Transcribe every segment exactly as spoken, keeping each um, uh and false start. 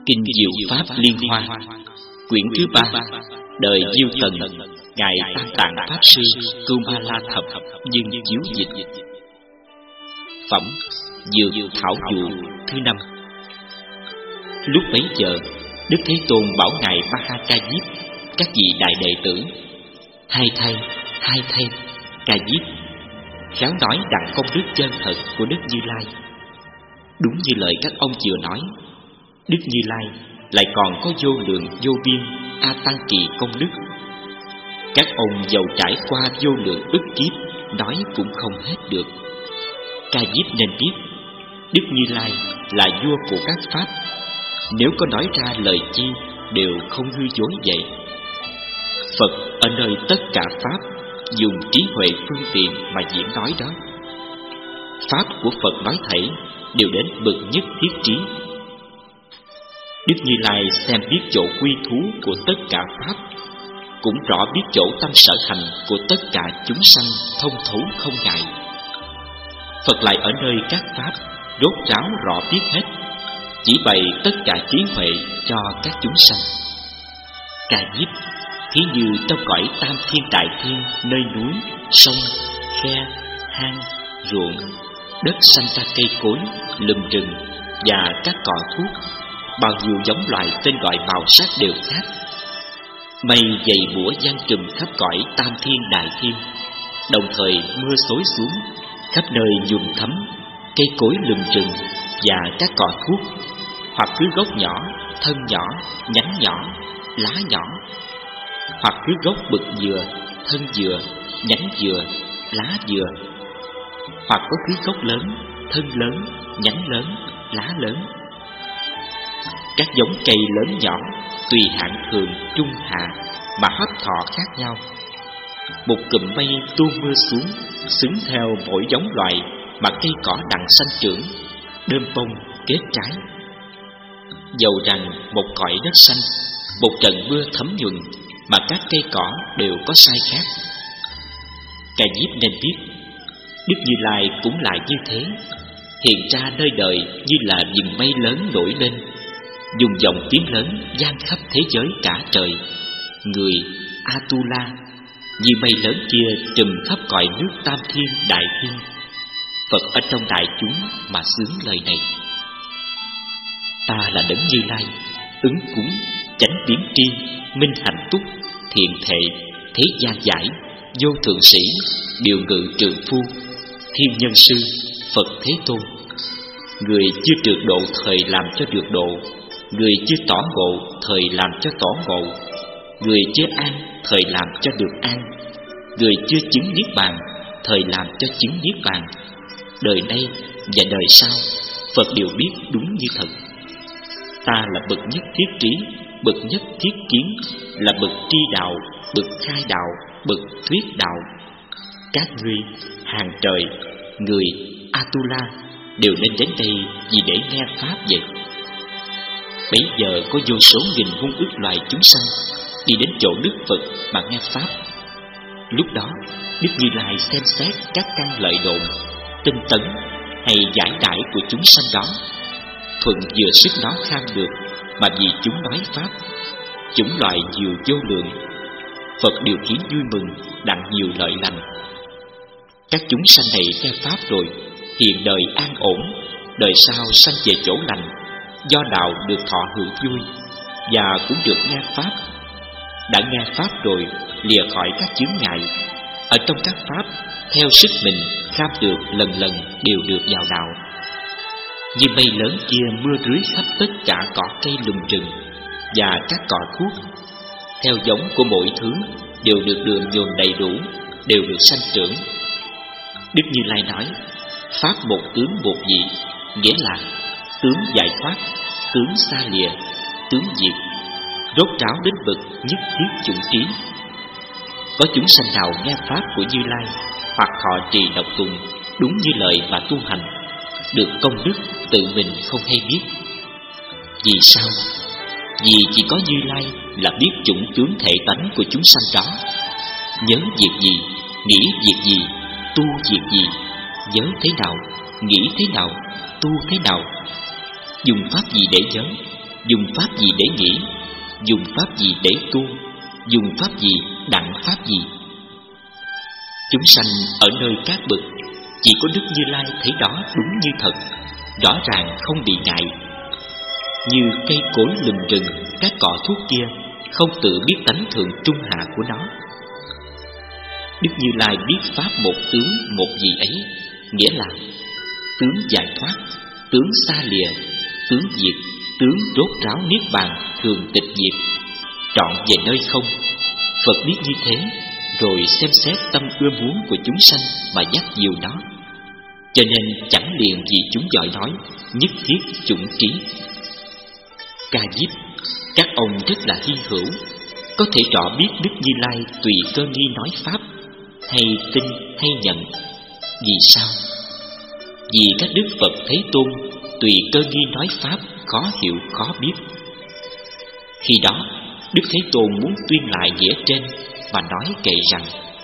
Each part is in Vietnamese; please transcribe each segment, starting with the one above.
Kinh Diệu Pháp Liên Hoa, quyển thứ ba, đời Diêu Tần, ngài Tam Tạng Pháp Sư Cưu Ma La Thập nhưng chiếu dịch. Phẩm Dược Thảo Dụ thứ năm. Lúc bấy giờ, Đức Thế Tôn bảo ngài Ma Ha Ca Diếp, các vị đại đệ tử: hai thay, hai thay, Ca Diếp, khéo nói đặng công đức chân thật của Đức Như Lai. Đúng như lời các ông vừa nói, Đức Như Lai lại còn có vô lượng vô biên a tăng kỳ công đức. Các ông giàu trải qua vô lượng ức kiếp, nói cũng không hết được. Ca Diếp nên biết, Đức Như Lai là vua của các pháp, nếu có nói ra lời chi đều không hư dối vậy. Phật ở nơi tất cả pháp dùng trí huệ phương tiện mà diễn nói đó. Pháp của Phật nói thảy đều đến bậc nhất thiết trí. Đức Như Lai xem biết chỗ quy thú của tất cả pháp, cũng rõ biết chỗ tâm sở hành của tất cả chúng sanh thông thấu không ngại. Phật lại ở nơi các pháp rốt ráo rõ biết hết, chỉ bày tất cả trí huệ cho các chúng sanh. Ca Diếp, thí như trong cõi tam thiên đại thiên, nơi núi, sông, khe, hang, ruộng, đất sanh ra cây cối, lùm rừng và các cỏ thuốc, bao nhiêu giống loài tên gọi màu sắc đều khác. Mây dày bủa giăng trùm khắp cõi tam thiên đại thiên, đồng thời mưa xối xuống khắp nơi nhuộm thấm cây cối lùm rừng và các cỏ thuốc, hoặc cứ gốc nhỏ, thân nhỏ, nhánh nhỏ, lá nhỏ, hoặc cứ gốc bực dừa, thân dừa, nhánh dừa, lá dừa, hoặc có cứ gốc lớn, thân lớn, nhánh lớn, lá lớn. Các giống cây lớn nhỏ, tùy hạng thường, trung, hạ mà hấp thọ khác nhau. Một cụm mây tuôn mưa xuống, xứng theo mỗi giống loài mà cây cỏ đặng sanh trưởng, đơm bông, kết trái. Dầu rằng một cõi đất xanh, một trận mưa thấm nhuần, mà các cây cỏ đều có sai khác. Ca Diếp nên biết, Đức Như Lai cũng là như thế, hiện ra nơi đời như là vầng mây lớn nổi lên, dùng dòng tiếng lớn vang khắp thế giới cả trời. Người Atula như mây lớn kia trùm khắp cõi nước tam thiên đại thiên. Phật ở trong đại chúng mà xướng lời này: ta là Đấng Như Lai, ứng cúng, chánh biến tri, minh hạnh túc, thiện thệ, thế gian giải, vô thượng sĩ, điều ngự trượng phu, thiên nhân sư, Phật Thế Tôn. Người chưa được độ thời làm cho được độ, người chưa tỏ ngộ thời làm cho tỏ ngộ, người chưa an thời làm cho được an, người chưa chứng niết bàn thời làm cho chứng niết bàn. Đời nay và đời sau, Phật đều biết đúng như thật. Ta là bậc nhất thiết trí, bậc nhất thiết kiến, là bậc tri đạo, bậc khai đạo, bậc thuyết đạo. Các ngươi hàng trời, người Atula đều nên đến đây vì để nghe pháp vậy. Bấy giờ có vô số nghìn muôn ức loài chúng sanh đi đến chỗ Đức Phật mà nghe pháp. Lúc đó Đức Như Lai xem xét các căn lợi độn, tinh tấn hay giải đãi của chúng sanh đó, thuận vừa sức nó kham được, mà vì chúng nói pháp, chủng loại nhiều vô lượng. Phật điều khiến vui mừng, đặng nhiều lợi lành. Các chúng sanh này nghe pháp rồi, hiện đời an ổn, đời sau sanh về chỗ lành, do đạo được thọ hưởng vui, và cũng được nghe pháp. Đã nghe pháp rồi, lìa khỏi các chướng ngại, ở trong các pháp theo sức mình kham được lần lần đều được vào đạo. Như mây lớn kia mưa rưới khắp tất cả cỏ cây lùm rừng và các cỏ thuốc, theo giống của mỗi thứ đều được đường dồn đầy đủ, đều được sanh trưởng. Đức Như Lai nói: pháp một tướng một vị, nghĩa là tướng giải thoát, tướng xa lìa, tướng diệt, rốt ráo đến bậc nhất thiết chủng trí. Có chúng sanh nào nghe pháp của Như Lai, hoặc họ trì đọc tụng đúng như lời mà tu hành, được công đức tự mình không hay biết. Vì sao? Vì chỉ có Như Lai là biết chủng tướng thể tánh của chúng sanh đó. Nhớ việc gì, nghĩ việc gì, tu việc gì, nhớ thế nào, nghĩ thế nào, tu thế nào, dùng pháp gì để nhớ, dùng pháp gì để nghĩ, dùng pháp gì để tu, dùng pháp gì đặng pháp gì. Chúng sanh ở nơi các bậc, chỉ có Đức Như Lai thấy đó đúng như thật, rõ ràng không bị ngại. Như cây cối lùm rừng, các cỏ thuốc kia không tự biết tánh thường trung hạ của nó. Đức Như Lai biết pháp một tướng một gì ấy, nghĩa là tướng giải thoát, tướng xa lìa, tướng diệt, tướng rốt ráo niết bàn thường tịch diệt, trọn về nơi không. Phật biết như thế, rồi xem xét tâm ưa muốn của chúng sanh mà dắt dìu nó. Cho nên chẳng liền vì chúng giỏi nói, nhất thiết chủng trí. Ca Diếp, các ông rất là hy hữu, có thể rõ biết Đức Như Lai tùy cơ nghi nói pháp, hay tin hay nhận. Vì sao? Vì các Đức Phật Thế Tôn tùy cơ nghi nói pháp khó hiểu khó biết. Khi đó Đức Thế Tôn muốn tuyên lại nghĩa trên và nói kệ rằng: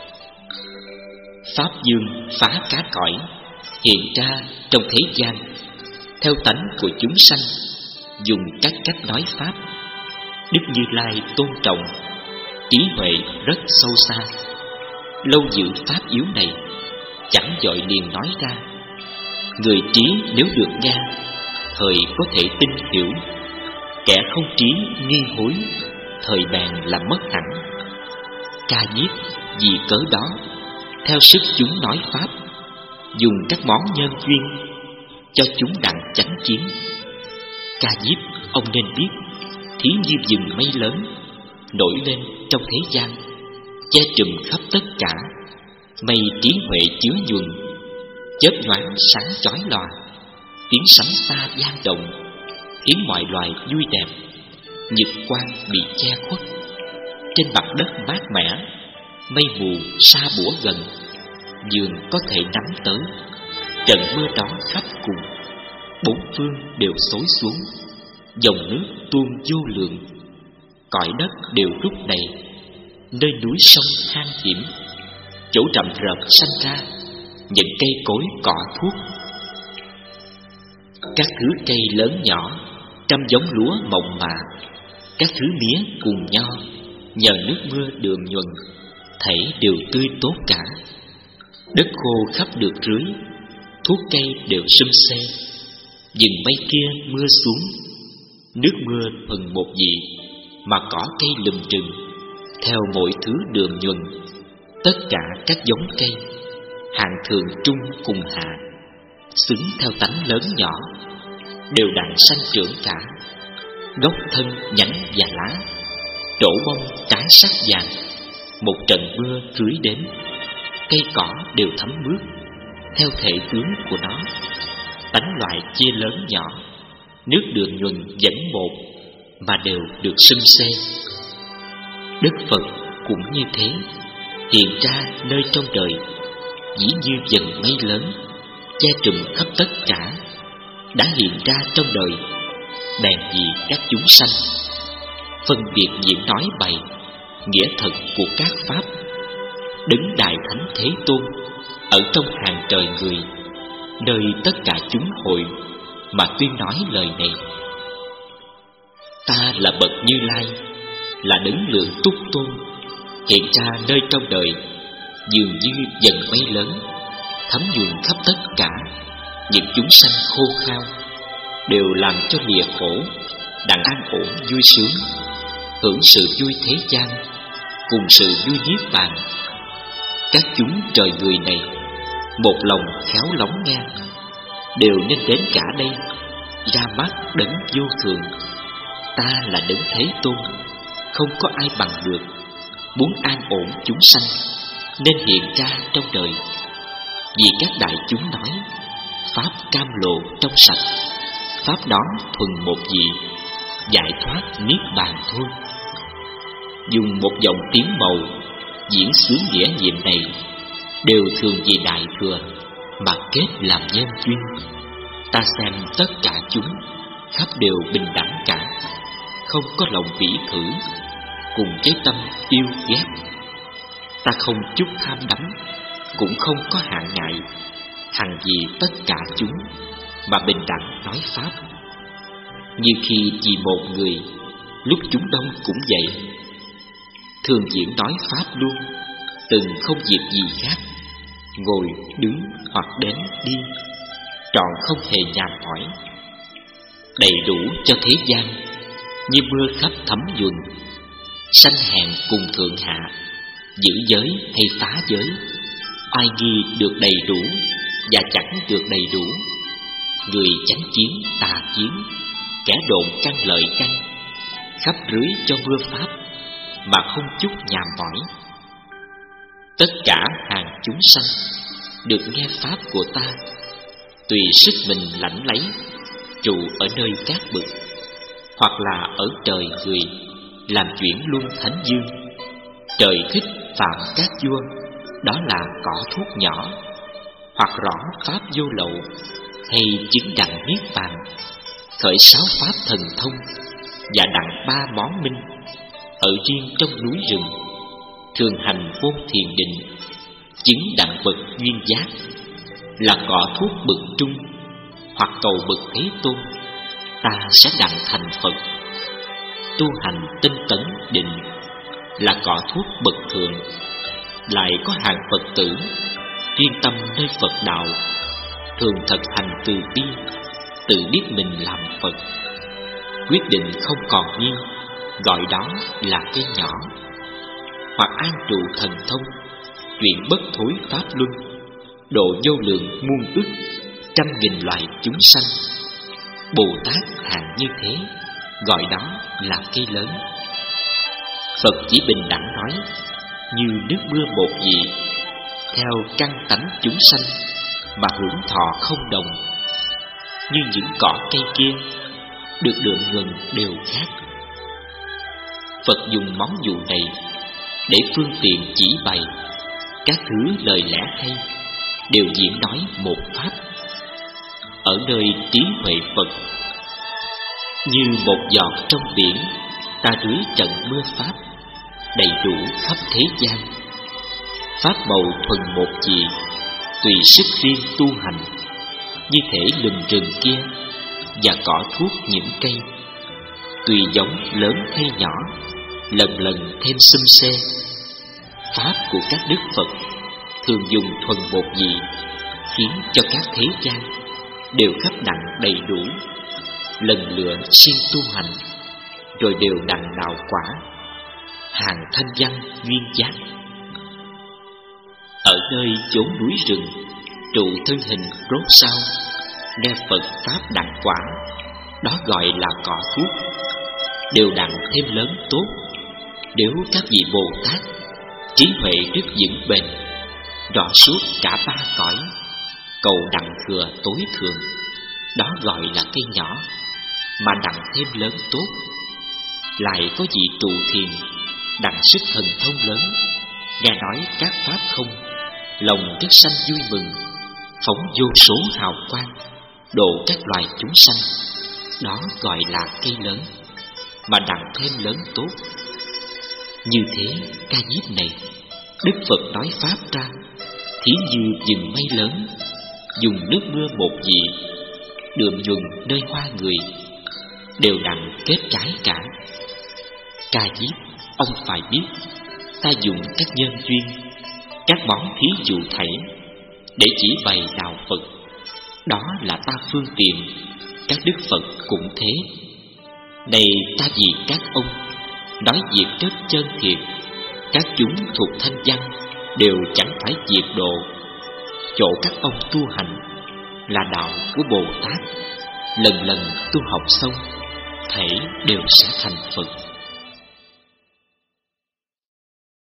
Pháp dương phá cá cõi, hiện ra trong thế gian, theo tánh của chúng sanh, dùng các cách nói pháp. Đức Như Lai tôn trọng, trí huệ rất sâu xa, lâu giữ pháp yếu này, chẳng vội liền nói ra. Người trí nếu được nghe, thời có thể tin hiểu. Kẻ không trí nghi hối, thời bèn làm mất hẳn. Ca Diếp vì cớ đó, theo sức chúng nói pháp, dùng các món nhân duyên, cho chúng đặng chánh kiến. Ca Diếp, ông nên biết, thí như rừng mây lớn nổi lên trong thế gian, che trùm khắp tất cả. Mây trí huệ chứa nhuần, chớp nhoáng sáng chói lòa, tiếng sấm xa vang động, khiến mọi loài vui đẹp. Nhật quang bị che khuất, trên mặt đất mát mẻ, mây mù sa bủa gần, dường có thể nắm tới. Trận mưa đó khắp cùng, bốn phương đều xối xuống, dòng nước tuôn vô lượng, cõi đất đều rút đầy. Nơi núi sông hang hiểm, chỗ rậm rợp sanh ra những cây cối cỏ thuốc. Các thứ cây lớn nhỏ, trăm giống lúa mộng mạ, các thứ mía cùng nho, nhờ nước mưa đường nhuần, thảy đều tươi tốt cả. Đất khô khắp được rưới, thuốc cây đều sum xê. Rừng mây kia mưa xuống, nước mưa phần một dị, mà cỏ cây lùm rừng, theo mỗi thứ đường nhuần. Tất cả các giống cây, hạng thường trung cùng hạ, xứng theo tánh lớn nhỏ, đều đặn sanh trưởng cả. Gốc thân nhánh và lá, trổ bông trái sắc vàng. Một trận mưa rưới đến, cây cỏ đều thấm mướt, theo thể tướng của nó. Tánh loại chia lớn nhỏ, nước đường nhuần vẫn một, mà đều được sum xê. Đức Phật cũng như thế, hiện ra nơi trong đời, dĩ như dần mây lớn, che trùm khắp tất cả. Đã hiện ra trong đời, bèn vì các chúng sanh, phân biệt diễn nói bày nghĩa thật của các pháp. Đứng Đại Thánh Thế Tôn ở trong hàng trời người, nơi tất cả chúng hội, mà tuyên nói lời này: Ta là bậc Như Lai, là đấng lượng túc tôn, hiện ra nơi trong đời, dường như dần mây lớn, thấm nhuần khắp tất cả. Những chúng sanh khô khao đều làm cho lìa khổ, đặng an ổn vui sướng, hưởng sự vui thế gian cùng sự vui niết bàn. Các chúng trời người này một lòng khéo lắng nghe, đều nên đến cả đây, ra mắt đấng vô thường. Ta là đấng Thế Tôn, không có ai bằng được. Muốn an ổn chúng sanh, nên hiện ra trong đời. Vì các đại chúng nói, pháp cam lộ trong sạch, pháp đó thuần một vị, giải thoát niết bàn thôi. Dùng một dòng tiếng màu diễn xướng nghĩa nhiệm này, đều thường vì đại thừa mà kết làm nhân duyên. Ta xem tất cả chúng khắp đều bình đẳng cả, không có lòng vĩ thử, cùng cái tâm yêu ghét. Ta không chút tham đắm, cũng không có hạn ngại, hằng vì tất cả chúng mà bình đẳng nói pháp. Như khi vì một người, lúc chúng đông cũng vậy. Thường diễn nói pháp luôn, từng không việc gì khác, ngồi đứng hoặc đến đi, trọn không hề nhàn mỏi, đầy đủ cho thế gian, như mưa khắp thấm nhuần. Sanh hèn cùng thượng hạ, giữ giới hay phá giới, ai nghi được đầy đủ và chẳng được đầy đủ. Người chánh chiến tà chiến, kẻ độn căn lợi căn, khắp rưới cho mưa pháp mà không chút nhàm mỏi. Tất cả hàng chúng sanh được nghe pháp của ta, tùy sức mình lãnh lấy, trụ ở nơi cát bực, hoặc là ở trời người, làm chuyển luân thánh dương. Trời thích phạm các vua, đó là cỏ thuốc nhỏ, hoặc rõ pháp vô lậu, hay chứng đặng niết bàn, khởi sáu pháp thần thông, và đặng ba món minh, ở riêng trong núi rừng, thường hành vô thiền định, chứng đặng bậc duyên giác, là cỏ thuốc bậc trung, hoặc cầu bậc Thế Tôn, ta sẽ đặng thành Phật. Tu hành tinh tấn định, là cỏ thuốc bậc thượng, lại có hàng Phật tử chuyên tâm nơi Phật đạo, thường thực hành từ bi, tự biết mình làm Phật, quyết định không còn nhiên, gọi đó là cây nhỏ. Hoặc an trụ thần thông, chuyện bất thối pháp luân, độ vô lượng muôn ức, trăm nghìn loài chúng sanh. Bồ Tát hạng như thế, gọi đó là cây lớn. Phật chỉ bình đẳng nói, như nước mưa một vị, theo căn tánh chúng sanh mà hưởng thọ không đồng. Như những cỏ cây kia, được lượm ngừng đều khác. Phật dùng món dụ này để phương tiện chỉ bày các thứ lời lẽ hay, đều diễn nói một pháp. Ở nơi trí huệ Phật, như một giọt trong biển, ta rưới trận mưa pháp, đầy đủ khắp thế gian. Pháp màu thuần một vị, tùy sức riêng tu hành, như thể lùm rừng kia và cỏ thuốc những cây, tùy giống lớn hay nhỏ, lần lần thêm xum xê. Pháp của các đức Phật thường dùng thuần một vị, khiến cho các thế gian đều khắp đặng đầy đủ, lần lựa siêng tu hành, rồi đều đặng đạo quả, hàng thanh văn duyên giác. Ở nơi chốn núi rừng, trụ thân hình rốt sao, nghe Phật pháp đặng quả, đó gọi là cỏ thuốc, đều đặng thêm lớn tốt. Nếu các vị Bồ Tát trí huệ rất vững bền, rõ suốt cả ba cõi, cầu đặng thừa tối thượng, đó gọi là cây nhỏ, mà đặng thêm lớn tốt. Lại có vị trụ thiền đặng sức thần thông lớn, nghe nói các pháp không, lòng rất sanh vui mừng, phóng vô số hào quang, độ các loài chúng sanh, đó gọi là cây lớn, mà đặng thêm lớn tốt. Như thế ca diếp này, Đức Phật nói pháp ra, thí như rừng mây lớn, dùng nước mưa một vị, đượm nhuần nơi hoa người, đều đặng kết trái cả. Ca diếp, ông phải biết, ta dùng các nhân duyên, các món thí dụ thảy, để chỉ bày đạo Phật. Đó là ta phương tiện, các đức Phật cũng thế. Này ta vì các ông nói việc rất chân thiệt, các chúng thuộc thanh văn đều chẳng phải diệt độ. Chỗ các ông tu hành là đạo của Bồ Tát, lần lần tu học xong, thảy đều sẽ thành Phật.